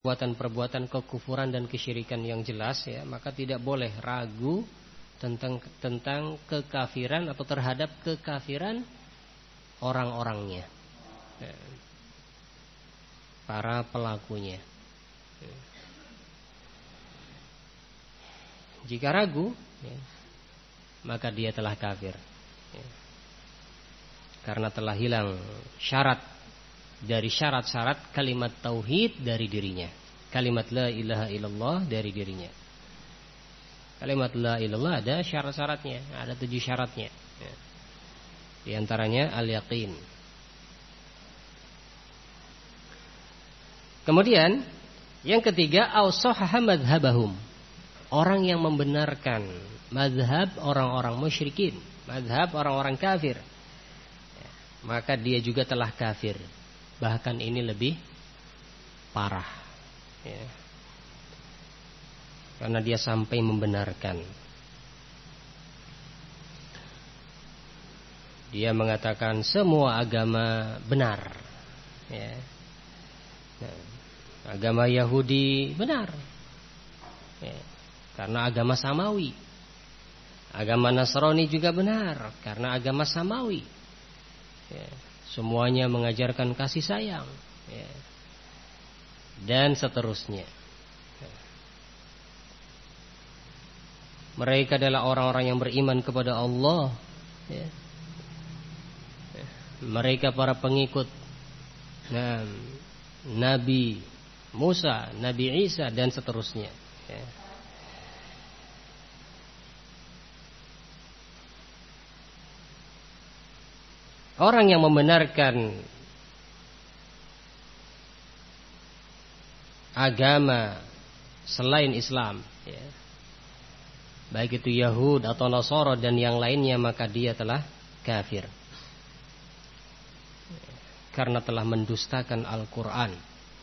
perbuatan kekufuran dan kesyirikan yang jelas, ya, maka tidak boleh ragu tentang kekafiran atau terhadap kekafiran orang-orangnya, ya, para pelakunya. Ya. Jika ragu, ya, maka dia telah kafir, ya, karena telah hilang syarat dari syarat-syarat kalimat tauhid dari dirinya, kalimat la ilaha illallah dari dirinya. Kalimat la ilallah ada syarat-syaratnya, ada 7 syaratnya, ya. Di antaranya al-yaqin. Kemudian yang ketiga, awsahaha madhabahum, orang yang membenarkan mazhab orang-orang musyrikin, mazhab orang-orang kafir, ya, maka dia juga telah kafir. Bahkan ini lebih parah, ya, karena dia sampai membenarkan. Dia mengatakan semua agama benar, ya. Nah, agama Yahudi benar, ya, karena agama Samawi. Agama Nasrani juga benar karena agama Samawi, ya. Semuanya mengajarkan kasih sayang, ya, dan seterusnya. Mereka adalah orang-orang yang beriman kepada Allah, ya. Mereka para pengikut Nabi Musa, Nabi Isa, dan seterusnya, ya. Orang yang membenarkan agama selain Islam, ya, baik itu Yahud atau Nasara dan yang lainnya, maka dia telah kafir, karena telah mendustakan Al-Quran.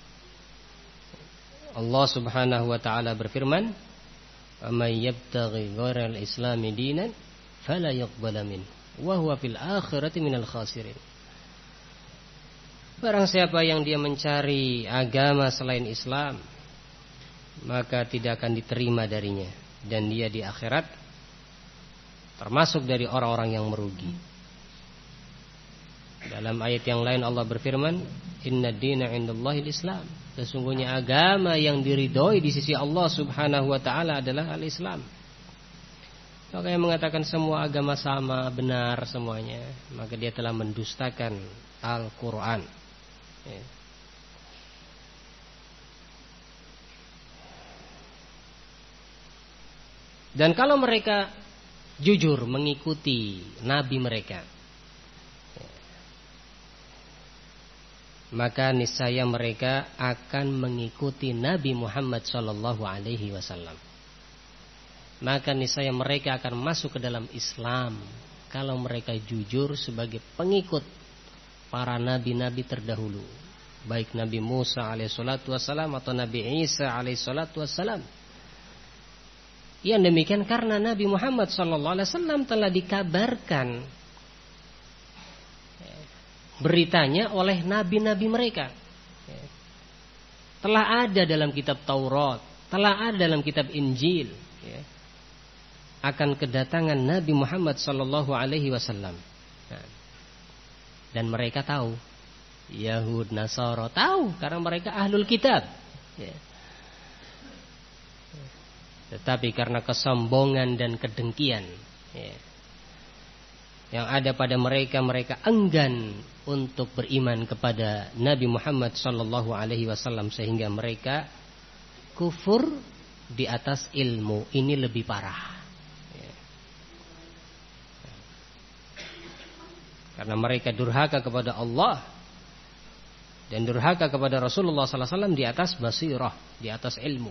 Allah subhanahu wa ta'ala berfirman, وَمَنْ يَبْتَغِي غَيْرَ الْإِسْلَامِ دِينًا فَلَا يُقْبَلَ مِنْهُ وَهُوَ فِي الْآخِرَةِ مِنَ الْخَاسِرِينَ. Barang siapa yang dia mencari agama selain Islam, maka tidak akan diterima darinya, dan dia di akhirat termasuk dari orang-orang yang merugi. Dalam ayat yang lain Allah berfirman, Inna dina indallahil Islam, sesungguhnya agama yang diridhoi di sisi Allah subhanahu wa ta'ala adalah al-Islam. Maka yang mengatakan semua agama sama, benar semuanya, maka dia telah mendustakan Al-Quran, ya. Dan kalau mereka jujur mengikuti Nabi mereka, ya, maka niscaya mereka akan mengikuti Nabi Muhammad SAW. Maka niscaya mereka akan masuk ke dalam Islam kalau mereka jujur sebagai pengikut para nabi-nabi terdahulu, baik Nabi Musa alaihissalatu wassalam atau Nabi Isa alaihissalatu wassalam. Yang demikian karena Nabi Muhammad sallallahu alaihi wasallam telah dikabarkan beritanya oleh nabi-nabi mereka. Telah ada dalam kitab Taurat, telah ada dalam kitab Injil, ya, akan kedatangan Nabi Muhammad sallallahu alaihi wasallam. Dan mereka tahu, Yahud, Nasara tahu karena mereka ahlul kitab, ya. Tetapi karena kesombongan dan kedengkian, ya, yang ada pada mereka, mereka enggan untuk beriman kepada Nabi Muhammad sallallahu alaihi wasallam, sehingga mereka kufur di atas ilmu. Ini lebih parah. Karena mereka durhaka kepada Allah dan durhaka kepada Rasulullah sallallahu alaihi wasallam di atas basirah, di atas ilmu.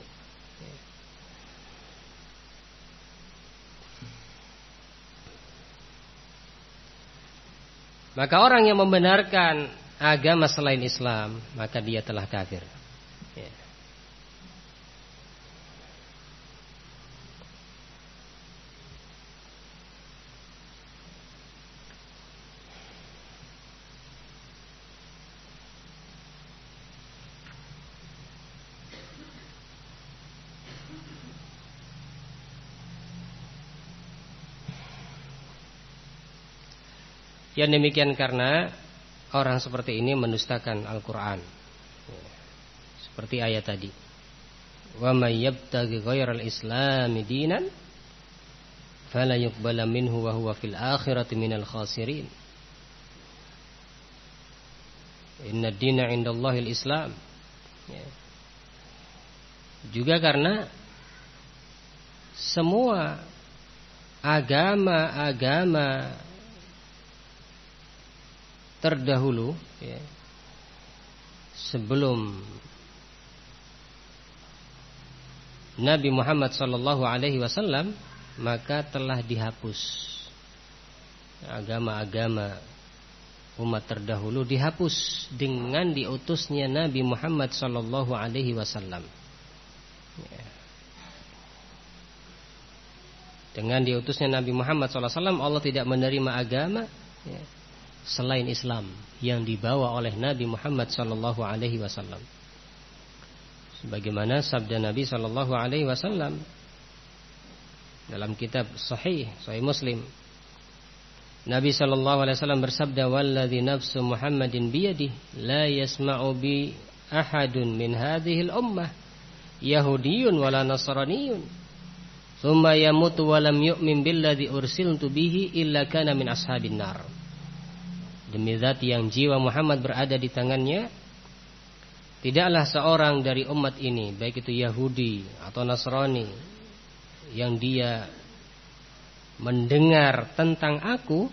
Maka orang yang membenarkan agama selain Islam, maka dia telah kafir. Ya. Yang demikian karena orang seperti ini mendustakan Al-Quran, seperti ayat tadi, wa may yabtaghi ghairal islami dinan fala yuqbala minhu wa huwa fil akhirati minal khasirin. Inna dina indallahil islam. Juga karena semua agama-agama terdahulu, sebelum Nabi Muhammad sallallahu alaihi wasallam, maka telah dihapus. Agama-agama umat terdahulu dihapus dengan diutusnya Nabi Muhammad sallallahu alaihi wasallam. Dengan diutusnya Nabi Muhammad sallallahu alaihi wasallam, Allah tidak menerima agama selain Islam yang dibawa oleh Nabi Muhammad sallallahu alaihi wasallam. Sebagaimana sabda Nabi sallallahu alaihi wasallam dalam kitab Sahih Muslim, Nabi sallallahu alaihi wasallam bersabda, "Walladzi nafsu Muhammadin biyadihi la yasma'u bi ahadun min hadhil ummah yahudiyyun wala nasraniyyun thumma yamutu wa lam yu'min billadzi ursiltu bihi illa kana min ashabin nar." Demi zat yang jiwa Muhammad berada di tangannya, tidaklah seorang dari umat ini, baik itu Yahudi atau Nasrani, yang dia mendengar tentang aku,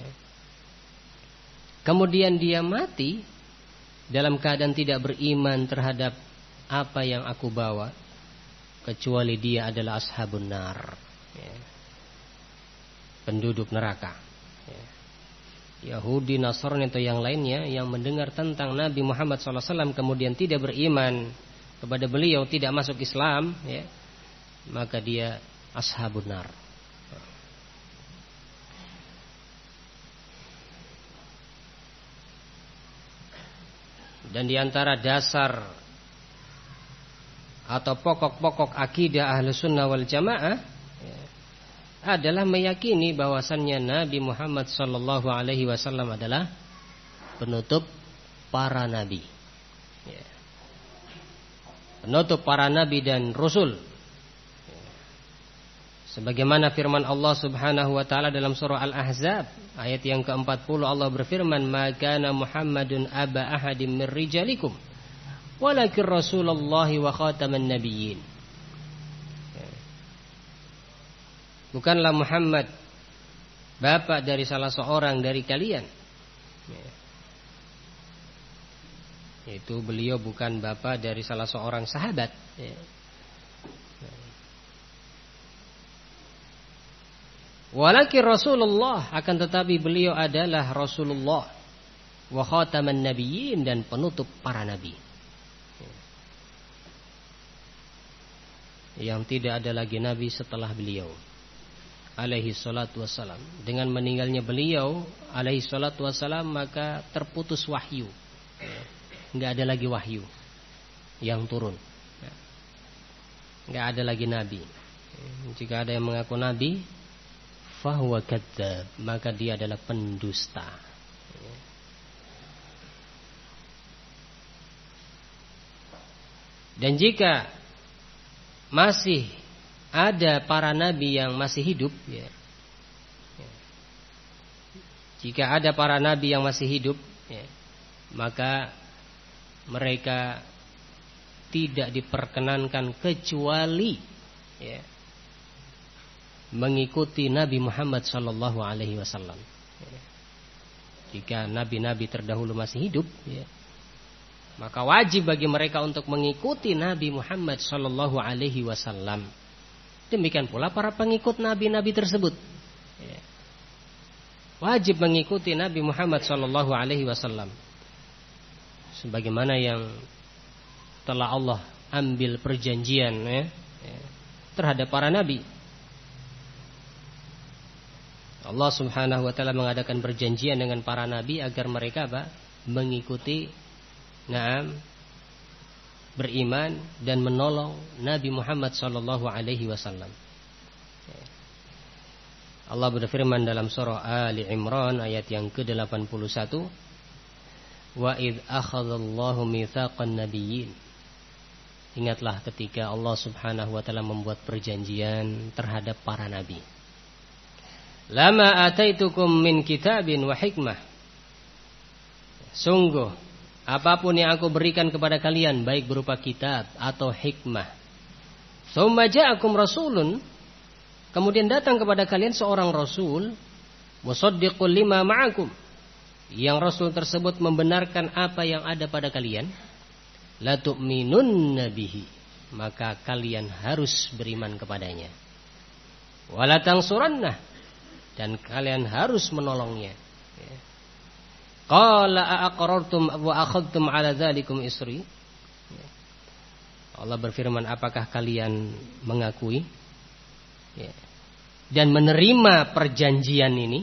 kemudian dia mati dalam keadaan tidak beriman terhadap apa yang aku bawa, kecuali dia adalah ashabun nar, penduduk neraka. Yahudi, Nasrani atau yang lainnya yang mendengar tentang Nabi Muhammad SAW kemudian tidak beriman kepada beliau, tidak masuk Islam, maka dia ashabun nar. Dan di antara dasar atau pokok-pokok akidah Ahlus Sunnah wal Jamaah adalah meyakini bahwasannya Nabi Muhammad sallallahu alaihi wasallam adalah penutup para nabi. Penutup para nabi dan rasul. Sebagaimana firman Allah Subhanahu wa taala dalam surah Al-Ahzab ayat yang ke-40, Allah berfirman, "Ma kana Muhammadun aba ahadin min rijalikum walakin Rasulullah wa khataman nabiyyin." Bukanlah Muhammad bapak dari salah seorang dari kalian. Yaitu beliau bukan bapak dari salah seorang sahabat. Walakin Rasulullah, akan tetapi beliau adalah Rasulullah, wa khataman nabiyyin, dan penutup para nabi. Yang tidak ada lagi nabi setelah beliau alaihi salatu wassalam. Dengan meninggalnya beliau alaihi salatu wassalam, maka terputus wahyu. Enggak ada lagi wahyu yang turun. Enggak ada lagi nabi. Jika ada yang mengaku nabi, fahuwa kadzdzab, maka dia adalah pendusta. Dan jika masih ada para nabi yang masih hidup, jika ada para nabi yang masih hidup, maka mereka tidak diperkenankan kecuali mengikuti Nabi Muhammad sallallahu alaihi wasallam. Jika nabi-nabi terdahulu masih hidup, maka wajib bagi mereka untuk mengikuti Nabi Muhammad sallallahu alaihi wasallam. Demikian pula para pengikut nabi-nabi tersebut, wajib mengikuti Nabi Muhammad sallallahu alaihi wasallam sebagaimana yang telah Allah ambil perjanjian terhadap para nabi. Allah Subhanahu wa taala mengadakan perjanjian dengan para nabi agar mereka mengikuti, beriman dan menolong Nabi Muhammad sallallahu alaihi wasallam. Allah berfirman dalam surah Ali Imran ayat yang ke-81, wa idh akhadallahu mitsaqan nabiyyin. Ingatlah ketika Allah Subhanahu wa taala membuat perjanjian terhadap para nabi. Lama ataitukum min kitabin wa hikmah. Sungguh apapun yang aku berikan kepada kalian, baik berupa kitab atau hikmah. Tsumma ja'akum rasulun, kemudian datang kepada kalian seorang rasul, musaddiqul lima ma'akum, yang rasul tersebut membenarkan apa yang ada pada kalian, la tu'minunna bihi, maka kalian harus beriman kepadanya. Wala tansurannah, dan kalian harus menolongnya. Qala aqrartum wa akhadtum ala dzalikum isri. Allah berfirman, apakah kalian mengakui dan menerima perjanjian ini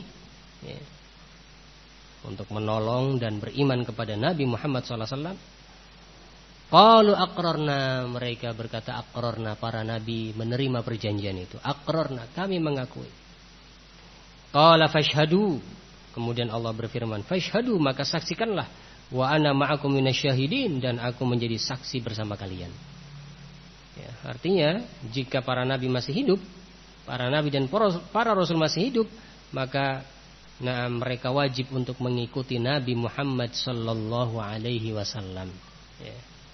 untuk menolong dan beriman kepada Nabi Muhammad SAW? Qalu aqrarna, mereka berkata aqrarna, para nabi menerima perjanjian itu. Aqrarna, kami mengakui. Qala fashhadu, kemudian Allah berfirman, fashhadu, maka saksikanlah, wa ana ma'akum minasyahidin, dan aku menjadi saksi bersama kalian. Ya, artinya jika para nabi masih hidup, para nabi dan para rasul masih hidup, maka mereka wajib untuk mengikuti Nabi Muhammad sallallahu alaihi wasallam. Ya.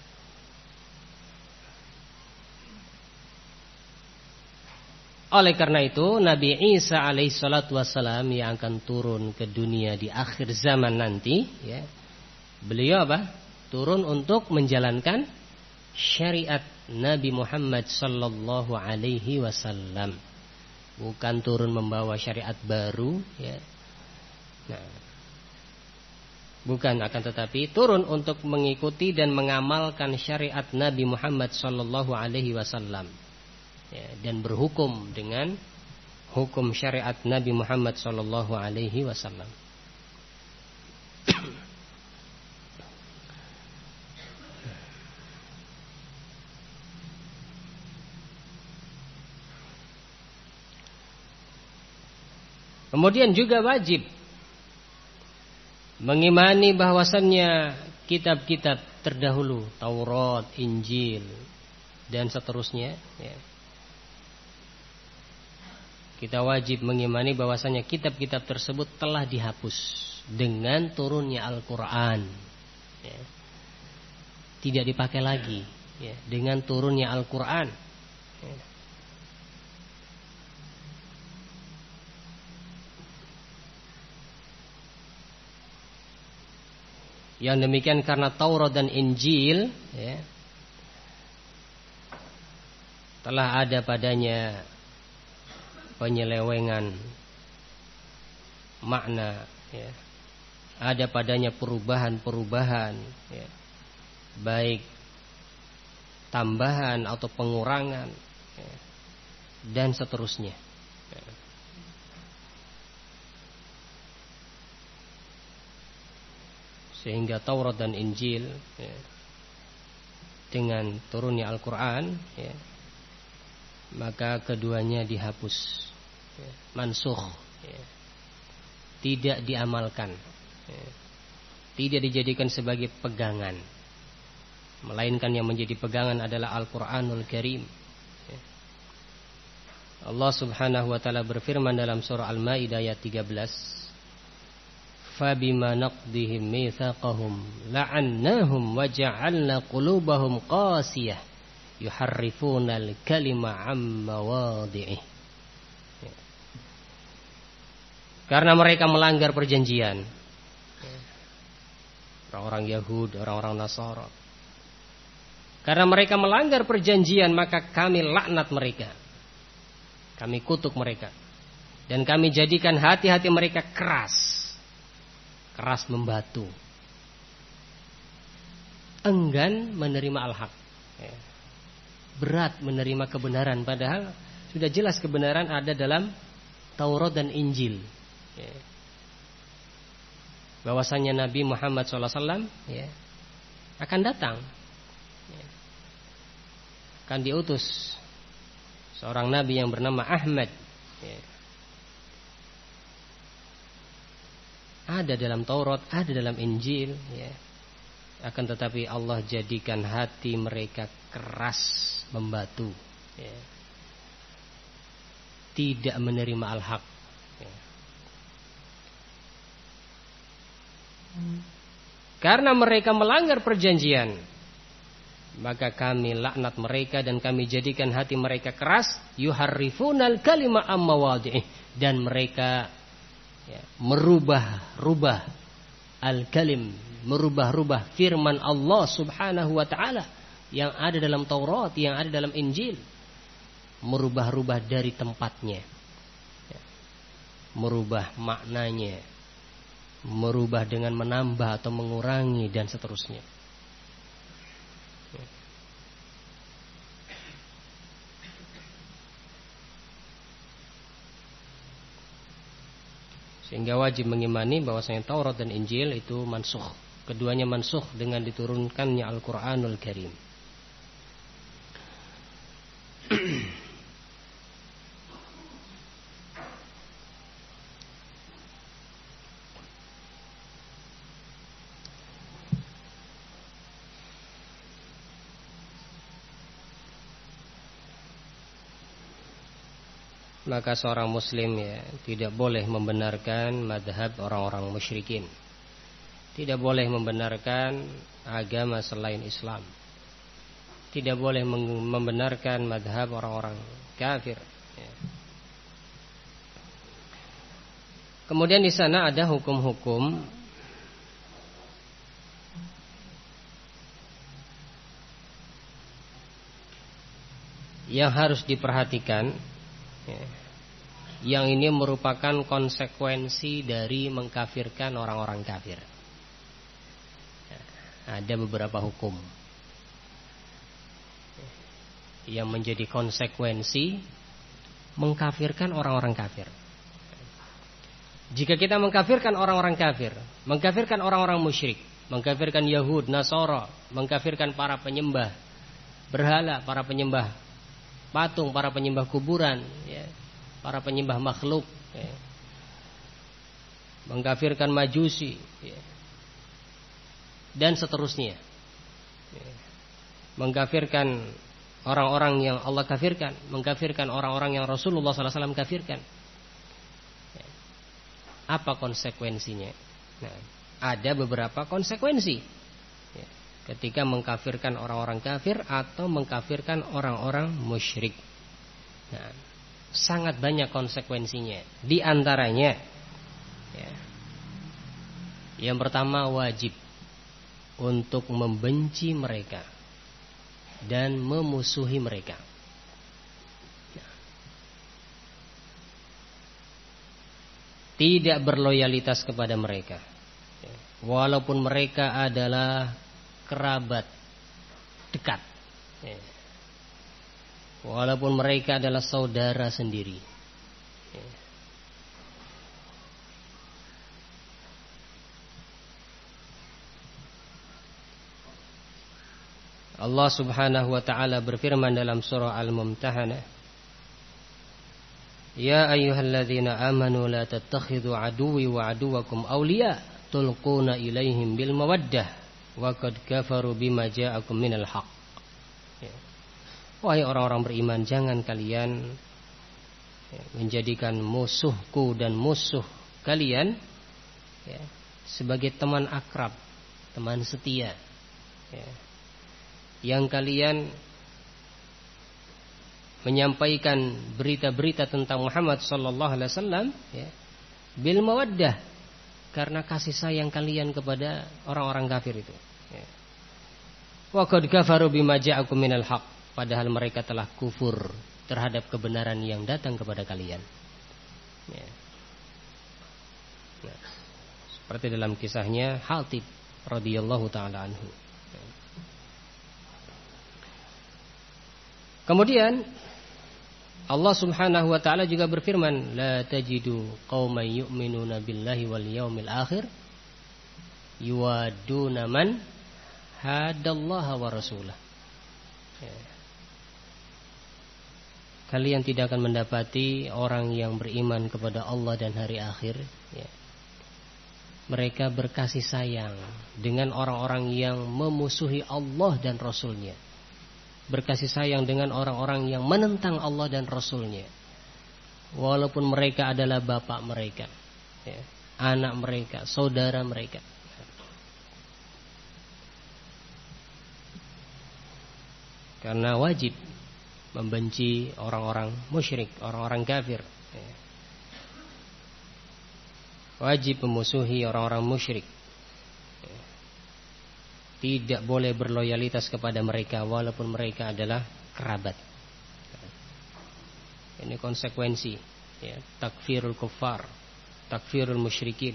Oleh karena itu Nabi Isa alaihi salatu wassalam yang akan turun ke dunia di akhir zaman nanti, ya, beliau apa? Turun untuk menjalankan syariat Nabi Muhammad sallallahu alaihi wasallam. Bukan turun membawa syariat baru, ya. Nah, bukan, akan tetapi turun untuk mengikuti dan mengamalkan syariat Nabi Muhammad sallallahu alaihi wasallam. Ya, dan berhukum dengan hukum syariat Nabi Muhammad sallallahu alaihi wasallam. Kemudian juga wajib mengimani bahwasannya kitab-kitab terdahulu, Taurat, Injil, dan seterusnya, ya. Kita wajib mengimani bahwasannya kitab-kitab tersebut telah dihapus dengan turunnya Al-Quran, ya. Tidak dipakai lagi, ya, dengan turunnya Al-Quran, ya. Yang demikian karena Taurat dan Injil, ya, telah ada padanya penyelewengan makna, ya. Ada padanya perubahan-perubahan, ya, baik tambahan atau pengurangan, ya, dan seterusnya, ya. Sehingga Taurat dan Injil, ya, dengan turunnya Al-Quran, ya, maka keduanya dihapus, ya, mansukh, ya, tidak diamalkan, ya, tidak dijadikan sebagai pegangan, melainkan yang menjadi pegangan adalah Al-Quranul Karim, ya. Allah Subhanahu wa ta'ala berfirman dalam surah Al-Maidah ayat 13, fabima naqdihim mitsaqahum la'annahum wa ja'alna qulubahum qasiyah yuharrifunal kalima 'an mawadhi'ih. Karena mereka melanggar perjanjian, orang-orang Yahud, orang-orang Nasara. Karena mereka melanggar perjanjian, maka kami laknat mereka, kami kutuk mereka, dan kami jadikan hati-hati mereka keras membatu, enggan menerima al-haq, ya, berat menerima kebenaran, padahal sudah jelas kebenaran ada dalam Taurat dan Injil, ya, bahwasanya Nabi Muhammad SAW, ya, akan datang, ya, akan diutus seorang nabi yang bernama Ahmad, ya. ada dalam Taurat, ada dalam Injil, ya. Akan tetapi Allah jadikan hati mereka keras membatu, ya. Tidak menerima al-haq, ya. Karena mereka melanggar perjanjian, maka kami laknat mereka dan kami jadikan hati mereka keras, yuharrifunal kalima amma mawadhi'ih, dan mereka, ya, merubah-rubah al-kalim, merubah-rubah firman Allah Subhanahu wa taala yang ada dalam Taurat, yang ada dalam Injil, merubah-rubah dari tempatnya, ya, merubah maknanya, merubah dengan menambah atau mengurangi dan seterusnya. Sehingga wajib mengimani bahwasanya Taurat dan Injil itu mansukh. Keduanya mansukh dengan diturunkannya Al-Qur'anul Karim. Maka seorang muslim, ya, tidak boleh membenarkan madhab orang-orang musyrikin, tidak boleh membenarkan agama selain Islam, tidak boleh membenarkan madhab orang-orang kafir, ya. Kemudian di sana ada hukum-hukum yang harus diperhatikan, ya. Yang ini merupakan konsekuensi dari mengkafirkan orang-orang kafir. Ada beberapa hukum yang menjadi konsekuensi mengkafirkan orang-orang kafir. Jika kita mengkafirkan orang-orang kafir, mengkafirkan orang-orang musyrik, mengkafirkan Yahud, Nasara, mengkafirkan para penyembah berhala, para penyembah patung, para penyembah kuburan, ya, para penyembah makhluk, ya, mengkafirkan Majusi, ya, dan seterusnya, ya, mengkafirkan orang-orang yang Allah kafirkan, mengkafirkan orang-orang yang Rasulullah SAW kafirkan. Ya. Apa konsekuensinya? Nah, ada beberapa konsekuensi, ya, ketika mengkafirkan orang-orang kafir atau mengkafirkan orang-orang musyrik. Nah, sangat banyak konsekuensinya. Di antaranya, ya, yang pertama, wajib untuk membenci mereka dan memusuhi mereka. Tidak berloyalitas kepada mereka, walaupun mereka adalah kerabat dekat, walaupun mereka adalah saudara sendiri. Allah Subhanahu wa ta'ala berfirman dalam surah Al-Mumtahanah, Ya ayyuhalladzina amanu la tattakhidhu aduwwi wa aduwakum awliya tulquna ilaihim bil mawaddah wa qad kafaru bima ja'akum minal haqq. Wahai orang-orang beriman, jangan kalian menjadikan musuhku dan musuh kalian, ya, sebagai teman akrab, teman setia, ya, yang kalian menyampaikan berita-berita tentang Muhammad sallallahu alaihi wasallam, ya, bil mawaddah, karena kasih sayang kalian kepada orang-orang kafir itu, ya. Wa qad kafaru bima ja'akum minal haqq, padahal mereka telah kufur terhadap kebenaran yang datang kepada kalian, ya. Nah, seperti dalam kisahnya Hatib radhiyallahu taala anhu. Kemudian Allah Subhanahu wa ta'ala juga berfirman, La tajidu qauman yu'minuna billahi wal yaumil akhir yuwaduna man hadallaha wa rasulah. Ya. Kalian tidak akan mendapati orang yang beriman kepada Allah dan hari akhir, ya, mereka berkasih sayang dengan orang-orang yang memusuhi Allah dan Rasulnya, berkasih sayang dengan orang-orang yang menentang Allah dan Rasulnya, walaupun mereka adalah bapak mereka, ya, anak mereka, saudara mereka. Karena wajib membenci orang-orang musyrik, orang-orang kafir. Wajib memusuhi orang-orang musyrik. Tidak boleh berloyalitas kepada mereka walaupun mereka adalah kerabat. Ini konsekuensi, ya, takfirul kuffar, takfirul musyrikin.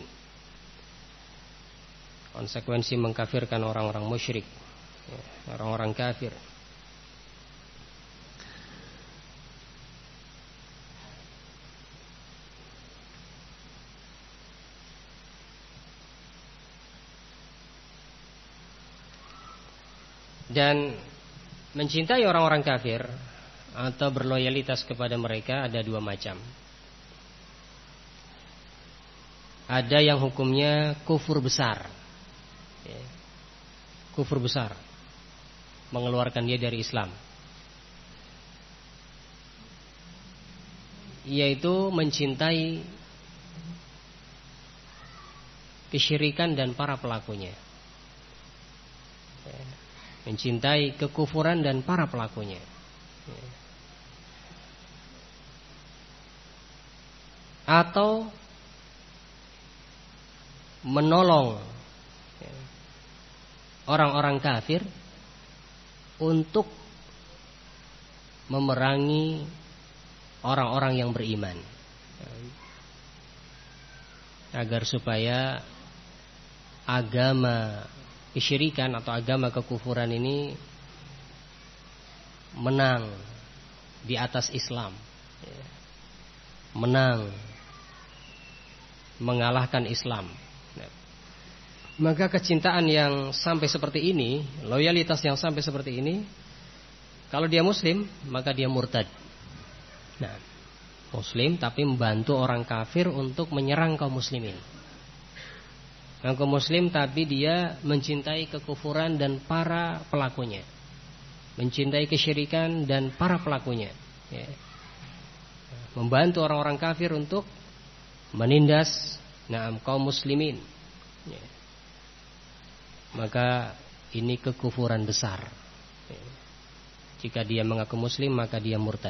Konsekuensi mengkafirkan orang-orang musyrik, ya, orang-orang kafir. Dan mencintai orang-orang kafir atau berloyalitas kepada mereka ada dua macam. Ada yang hukumnya kufur besar, ya, kufur besar, mengeluarkan dia dari Islam, yaitu mencintai kesyirikan dan para pelakunya, ya, mencintai kekufuran dan para pelakunya. Atau menolong orang-orang kafir untuk memerangi orang-orang yang beriman, agar supaya agama kesyirikan atau agama kekufuran ini menang di atas Islam, menang, mengalahkan Islam. Maka kecintaan yang sampai seperti ini, loyalitas yang sampai seperti ini, kalau dia muslim maka dia murtad. Nah, muslim tapi membantu orang kafir untuk menyerang kaum muslimin. Kaum muslim tapi dia mencintai kekufuran dan para pelakunya, mencintai kesyirikan dan para pelakunya, ya. Membantu orang-orang kafir untuk menindas kaum muslimin, ya. Maka ini kekufuran besar, ya. Jika dia mengaku muslim maka dia murtad.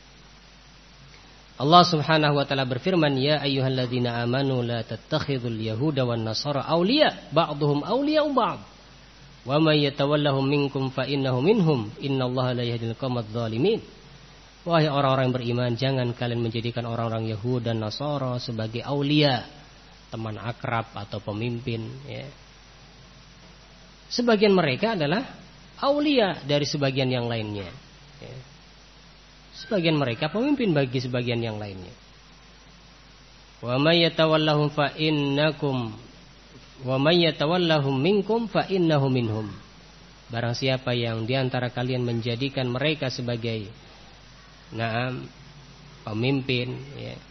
Allah Subhanahu wa taala berfirman, ya ayyuhalladzina amanu la tattakhidul yahuda wan nasara awliya ba'dhum awliya'u ba'd wa may yatawallahum minkum fa innahu minhum innallaha la yahdil qaumadz zalimin. Wahai orang-orang yang beriman, jangan kalian menjadikan orang-orang Yahudi dan Nasara sebagai aulia, teman akrab atau pemimpin, ya. Sebagian mereka adalah aulia dari sebagian yang lainnya, ya. Sebagian mereka pemimpin bagi sebagian yang lainnya. Wa may yatawallahum fa innakum wa may yatawallahum minkum fa innahu minhum. Barang siapa yang di antara kalian menjadikan mereka sebagai pemimpin, ya,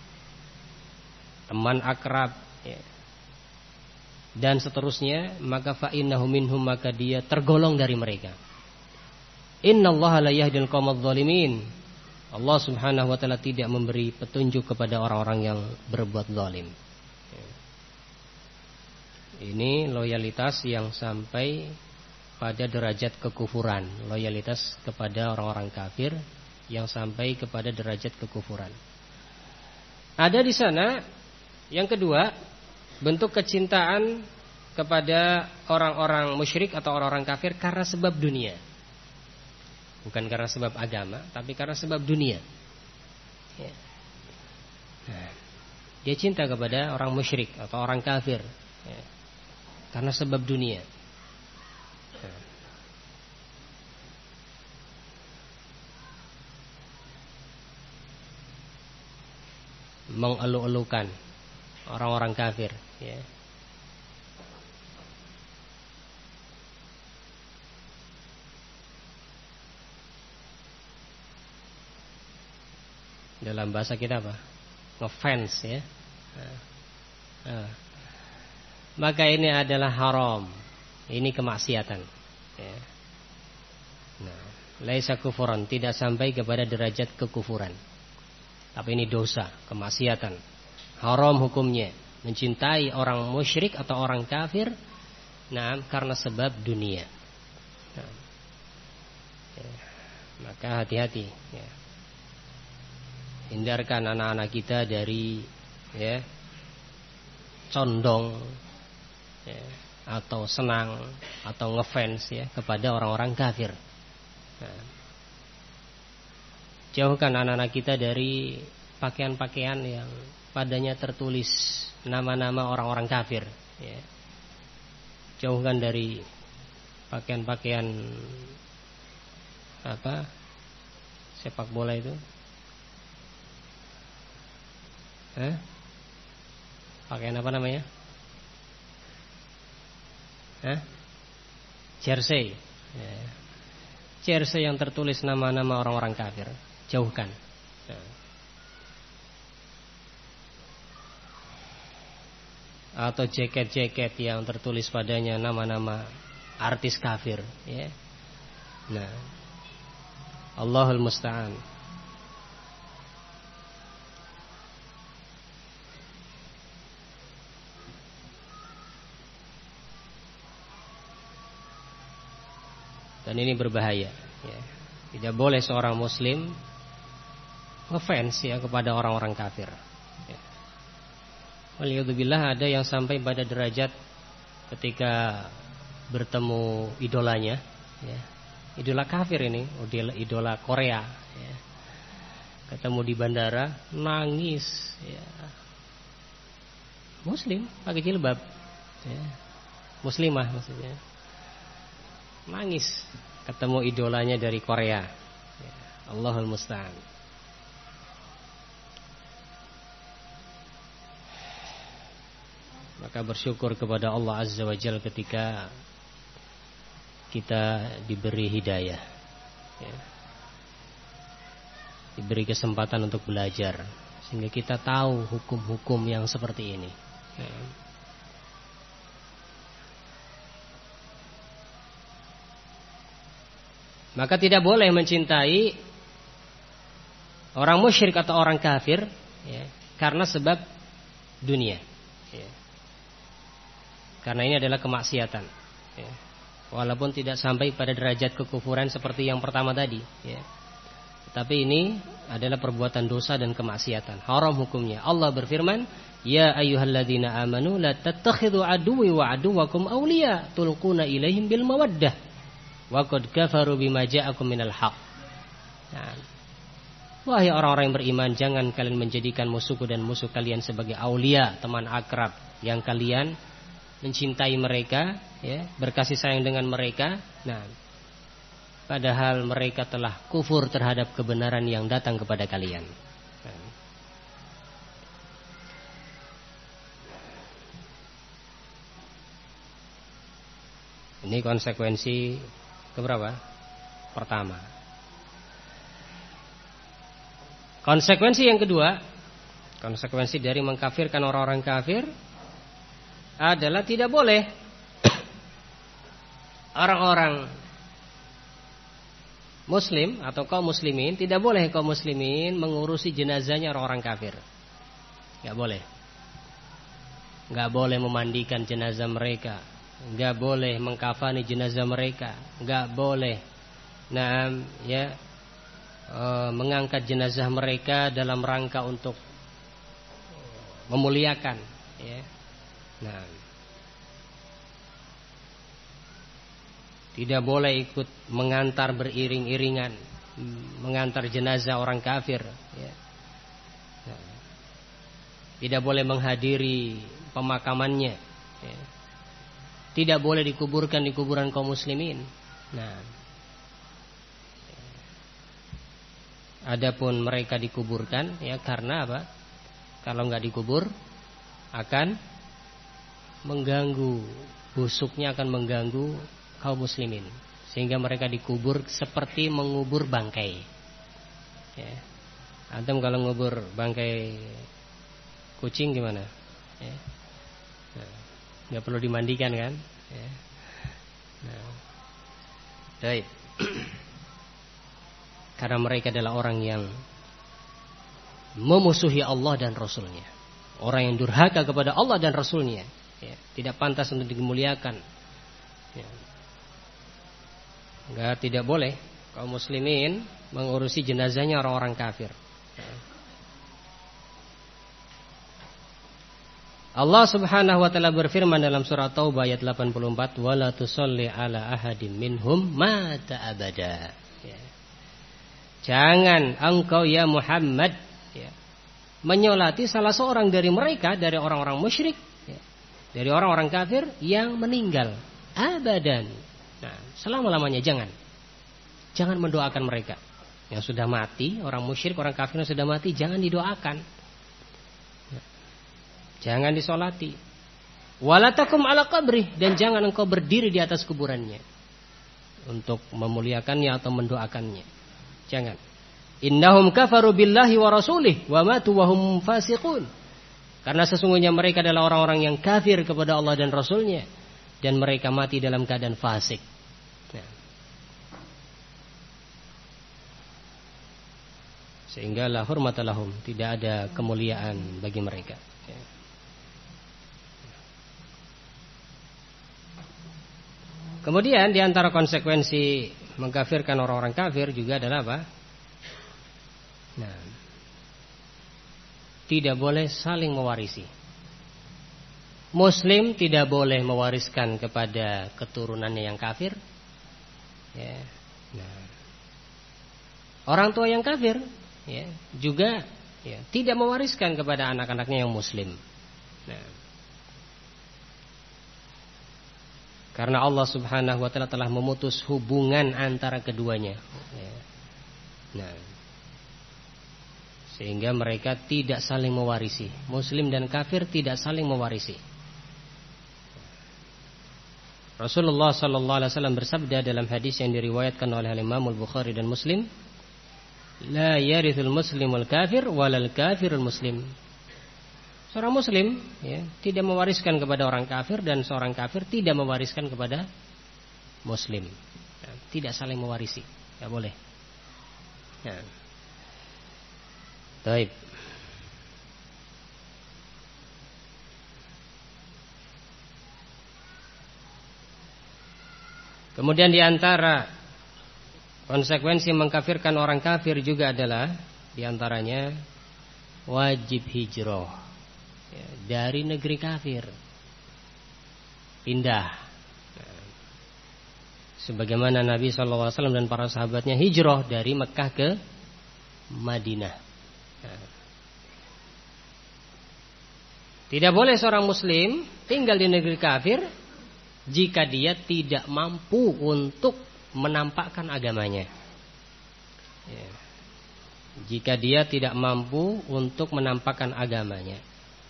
teman akrab, ya, dan seterusnya, maka fa innahu minhum, maka dia tergolong dari mereka. Innallaha la yahdil qaumadz zalimin. Allah Subhanahu wa taala tidak memberi petunjuk kepada orang-orang yang berbuat zalim. Ini loyalitas yang sampai pada derajat kekufuran, loyalitas kepada orang-orang kafir yang sampai kepada derajat kekufuran. Ada di sana yang kedua, bentuk kecintaan kepada orang-orang musyrik atau orang-orang kafir karena sebab dunia. Bukan karena sebab agama, tapi karena sebab dunia, ya. Nah, dia cinta kepada orang musyrik atau orang kafir, ya, karena sebab dunia. Nah. Mengeluh-elukan orang-orang kafir, ya. Dalam bahasa kita apa? Ngefans, ya. maka ini adalah haram. Ini kemaksiatan. Ya. Nah, laisa kufuran, tidak sampai kepada derajat kekufuran. Tapi ini dosa, kemaksiatan. Haram hukumnya mencintai orang musyrik atau orang kafir. Nah, karena sebab dunia. Nah, ya. Maka hati-hati. Ya. Hindarkan anak-anak kita dari ya, condong ya, atau senang atau ngefans ya kepada orang-orang kafir. Nah, jauhkan anak-anak kita dari pakaian-pakaian yang padanya tertulis nama-nama orang-orang kafir ya. Jauhkan dari pakaian-pakaian apa sepak bola itu, pakaian apa namanya? Jersey ya. Jersey yang tertulis nama-nama orang-orang kafir, jauhkan ya. Atau jaket-jaket yang tertulis padanya nama-nama artis kafir ya. Nah, Allahul musta'an. Dan ini berbahaya ya. Tidak boleh seorang muslim ngefans ya kepada orang-orang kafir ya. Waliyadzubillah, ada yang sampai pada derajat ketika bertemu idolanya ya. Idola kafir ini, idola Korea ya. Ketemu di bandara, nangis ya. Muslim pakai jilbab ya. Muslimah maksudnya, nangis ketemu idolanya dari Korea ya. Allahul musta'an. Maka bersyukur kepada Allah Azza wa Jalla ketika kita diberi hidayah ya. Diberi kesempatan untuk belajar sehingga kita tahu hukum-hukum yang seperti ini ya. Maka tidak boleh mencintai orang musyrik atau orang kafir ya, karena sebab dunia ya. Karena ini adalah kemaksiatan ya. Walaupun tidak sampai pada derajat kekufuran seperti yang pertama tadi ya. Tapi ini adalah perbuatan dosa dan kemaksiatan, haram hukumnya. Allah berfirman, ya ayyuhalladzina amanu la tattakhidhu aduwwi wa aduwwakum awliya tulquna ilaihim bil mawaddah wa qad kafaru bima ja'akum minal haq. Nah, wahai orang-orang yang beriman, jangan kalian menjadikan musuhku dan musuh kalian sebagai aulia, teman akrab yang kalian mencintai mereka ya, berkasih sayang dengan mereka. Nah, padahal mereka telah kufur terhadap kebenaran yang datang kepada kalian. Nah, ini konsekuensi keberapa? Pertama. Konsekuensi yang kedua, konsekuensi dari mengkafirkan orang-orang kafir adalah tidak boleh orang-orang muslim atau kaum muslimin, tidak boleh kaum muslimin mengurusi jenazahnya orang-orang kafir. Gak boleh. Gak boleh memandikan jenazah mereka, gak boleh mengkafani jenazah mereka, gak boleh mengangkat jenazah mereka dalam rangka untuk memuliakan ya. Nah, tidak boleh ikut mengantar beriring-iringan, mengantar jenazah orang kafir ya. Nah, tidak boleh menghadiri pemakamannya ya. Tidak boleh dikuburkan di kuburan kaum muslimin. Nah, adapun mereka dikuburkan ya, karena apa? Kalau nggak dikubur akan mengganggu, busuknya akan mengganggu kaum muslimin, sehingga mereka dikubur seperti mengubur bangkai ya. Antum kalau ngubur bangkai kucing gimana ya? Nah, nggak perlu dimandikan kan? Ya. Nah, baik. Karena mereka adalah orang yang memusuhi Allah dan Rasulnya, orang yang durhaka kepada Allah dan Rasulnya, ya, tidak pantas untuk dimuliakan. Ya. Tidak boleh kaum muslimin mengurusi jenazahnya orang-orang kafir. Ya. Allah Subhanahu wa taala berfirman dalam surah Taubah ayat 84, "Wala tusalli ala ahadim minhum mata abada." Ya. Jangan engkau ya Muhammad, ya, menyolati salah seorang dari mereka, dari orang-orang musyrik, ya, dari orang-orang kafir yang meninggal abadan. Nah, selama-lamanya jangan mendoakan mereka yang sudah mati, orang musyrik, orang kafir yang sudah mati, jangan didoakan. Jangan disolati. Walatakum ala qabri, dan jangan engkau berdiri di atas kuburannya untuk memuliakannya atau mendoakannya. Jangan. Innahum kafaru billahi wa rasulih wa matu wa hum fasiqun. Karena sesungguhnya mereka adalah orang-orang yang kafir kepada Allah dan Rasulnya, dan mereka mati dalam keadaan fasik. Nah. Sehingga la hurmata lahum, tidak ada kemuliaan bagi mereka. Ya. Kemudian di antara konsekuensi mengkafirkan orang-orang kafir juga adalah apa? Nah, tidak boleh saling mewarisi. Muslim tidak boleh mewariskan kepada keturunannya yang kafir. Ya. Nah, orang tua yang kafir, ya, juga, ya, tidak mewariskan kepada anak-anaknya yang Muslim. Nah, karena Allah Subhanahu wa taala telah memutus hubungan antara keduanya. Ya. Nah, sehingga mereka tidak saling mewarisi. Muslim dan kafir tidak saling mewarisi. Rasulullah sallallahu alaihi wasallam bersabda dalam hadis yang diriwayatkan oleh Imam Al-Bukhari dan Muslim, "La yarithul muslimul kafir walal kafirul muslim." Seorang muslim, ya, tidak mewariskan kepada orang kafir, dan seorang kafir tidak mewariskan kepada muslim. Ya, tidak saling mewarisi, tidak boleh. Ya. Baik. Kemudian di antara konsekuensi mengkafirkan orang kafir juga adalah di antaranya wajib hijrah, ya, dari negeri kafir, pindah. Nah, sebagaimana Nabi SAW dan para sahabatnya hijrah dari Mekah ke Madinah. Nah, tidak boleh seorang muslim tinggal di negeri kafir jika dia tidak mampu untuk menampakkan agamanya. Ya. Jika dia tidak mampu untuk menampakkan agamanya,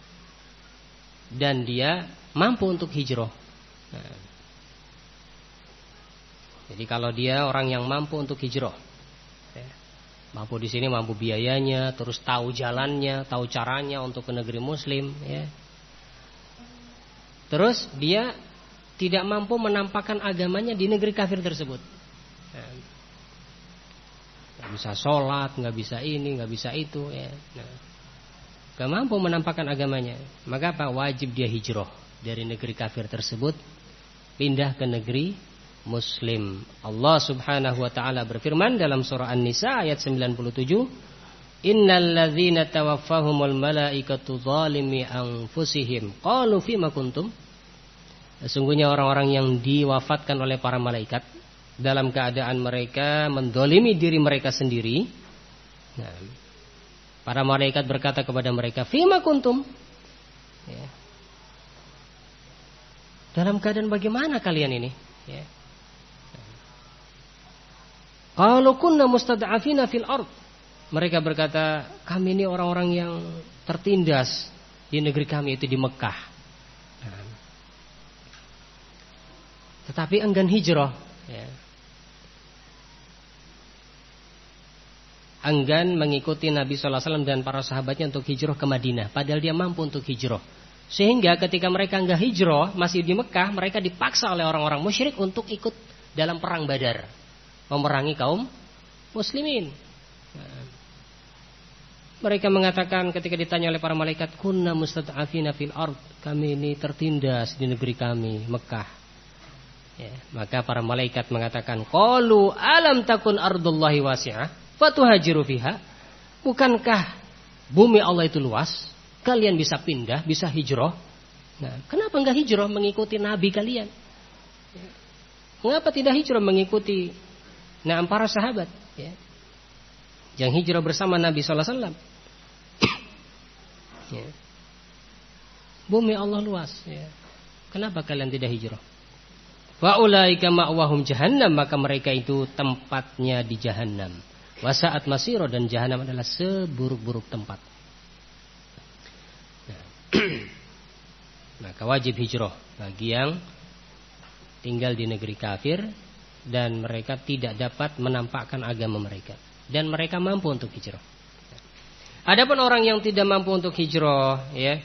dan dia mampu untuk hijrah. Nah, jadi kalau dia orang yang mampu untuk hijrah, ya, mampu di sini, mampu biayanya, terus tahu jalannya, tahu caranya untuk ke negeri Muslim, ya. Terus dia tidak mampu menampakkan agamanya di negeri kafir tersebut. Ya. Nggak bisa sholat, nggak bisa ini, nggak bisa itu, ya. Nah, gak mampu menampakkan agamanya, maka apa? Wajib dia hijrah dari negeri kafir tersebut, pindah ke negeri Muslim. Allah Subhanahu wa taala berfirman dalam surah An-Nisa ayat 97, "Innal ladzina tawaffahumul malaikatu zalimi anfusihim qalu fima kuntum." Sesungguhnya orang-orang yang diwafatkan oleh para malaikat dalam keadaan mereka mendolimi diri mereka sendiri. Nah, para malaikat berkata kepada mereka, "Fima kuntum?" Ya. Dalam keadaan bagaimana kalian ini? Ya. Qalu kunna mustad'afina fil ard. Mereka berkata, kami ini orang-orang yang tertindas di negeri kami, itu di Mekah. Nah, tetapi enggan hijrah, ya. Enggan mengikuti Nabi sallallahu alaihi wasallam dan para sahabatnya untuk hijrah ke Madinah, padahal dia mampu untuk hijrah. Sehingga ketika mereka enggak hijrah, masih di Mekah, mereka dipaksa oleh orang-orang musyrik untuk ikut dalam perang Badar, memerangi kaum muslimin. Mereka mengatakan ketika ditanya oleh para malaikat, kunna mustad'afina fil ard, kami ini tertindas di negeri kami, Mekah. Ya, maka para malaikat mengatakan, qalu alam takun ardullahi wasi'ah fatuhajiru fiha. Bukankah bumi Allah itu luas? Kalian bisa pindah, bisa hijrah. Nah, kenapa enggak hijrah mengikuti nabi kalian? Mengapa tidak hijrah mengikuti para sahabat? Ya. Yang hijrah bersama Nabi sallallahu alaihi wasallam. Ya. Bumi Allah luas. Ya. Kenapa kalian tidak hijrah? Wa ulaika ma'wahum jahannam, maka mereka itu tempatnya di jahannam. Wa sa'at masira, dan jahannam adalah seburuk-buruk tempat. Maka wajib hijrah bagi yang tinggal di negeri kafir dan mereka tidak dapat menampakkan agama mereka, dan mereka mampu untuk hijrah. Adapun orang yang tidak mampu untuk hijrah, ya,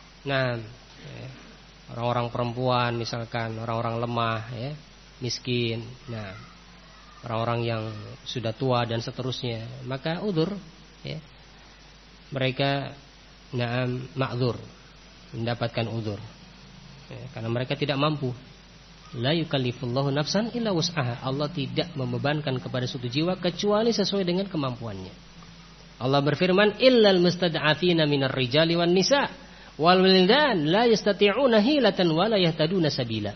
orang-orang perempuan misalkan, orang-orang lemah, ya, miskin, orang-orang yang sudah tua dan seterusnya, maka udzur, ya, mereka ma'dzur, mendapatkan udzur, ya, karena mereka tidak mampu. La yukallifullahu nafsan illa wus'aha. Allah tidak membebankan kepada suatu jiwa kecuali sesuai dengan kemampuannya. Allah berfirman, illal mustad'afina minar rijali wan nisa wal wildan la yastati'una hilatan wa la yahtaduna sabila.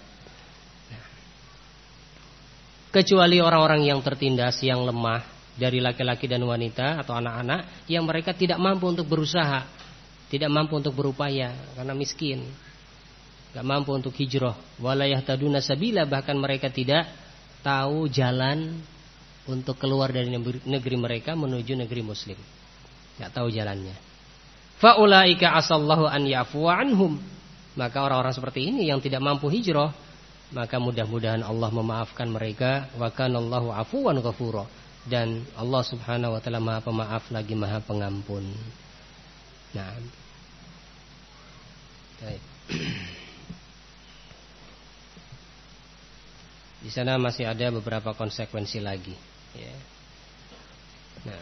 Kecuali orang-orang yang tertindas, yang lemah dari laki-laki dan wanita atau anak-anak yang mereka tidak mampu untuk berusaha, tidak mampu untuk berupaya karena miskin, gak mampu untuk hijrah, wala yahtaduna sabila, bahkan mereka tidak tahu jalan untuk keluar dari negeri mereka menuju negeri muslim, gak tahu jalannya. Fa ulaika asallahu an ya'fuwa anhum, maka orang-orang seperti ini yang tidak mampu hijrah, maka mudah-mudahan Allah memaafkan mereka. Wa kanallahu afuwan ghafura, dan Allah Subhanahu wa taala Maha Pemaaf lagi Maha Pengampun. Nah, baik. Di sana masih ada beberapa konsekuensi lagi, ya. Nah,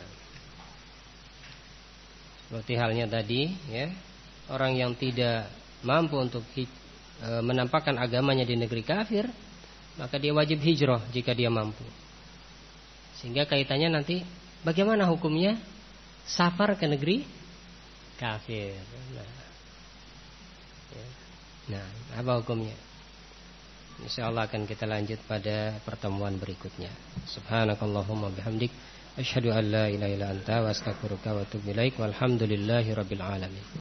seperti halnya tadi, ya, orang yang tidak mampu untuk menampakkan agamanya di negeri kafir, maka dia wajib hijrah jika dia mampu. Sehingga kaitannya nanti bagaimana hukumnya safar ke negeri kafir. Nah, apa hukumnya? InsyaAllah akan kita lanjut pada pertemuan berikutnya. Subhanakallahumma bihamdik, asyhadu an la ilaha illa anta wa astaghfiruka wa atubu ilaik, walhamdulillahi rabbil alamin.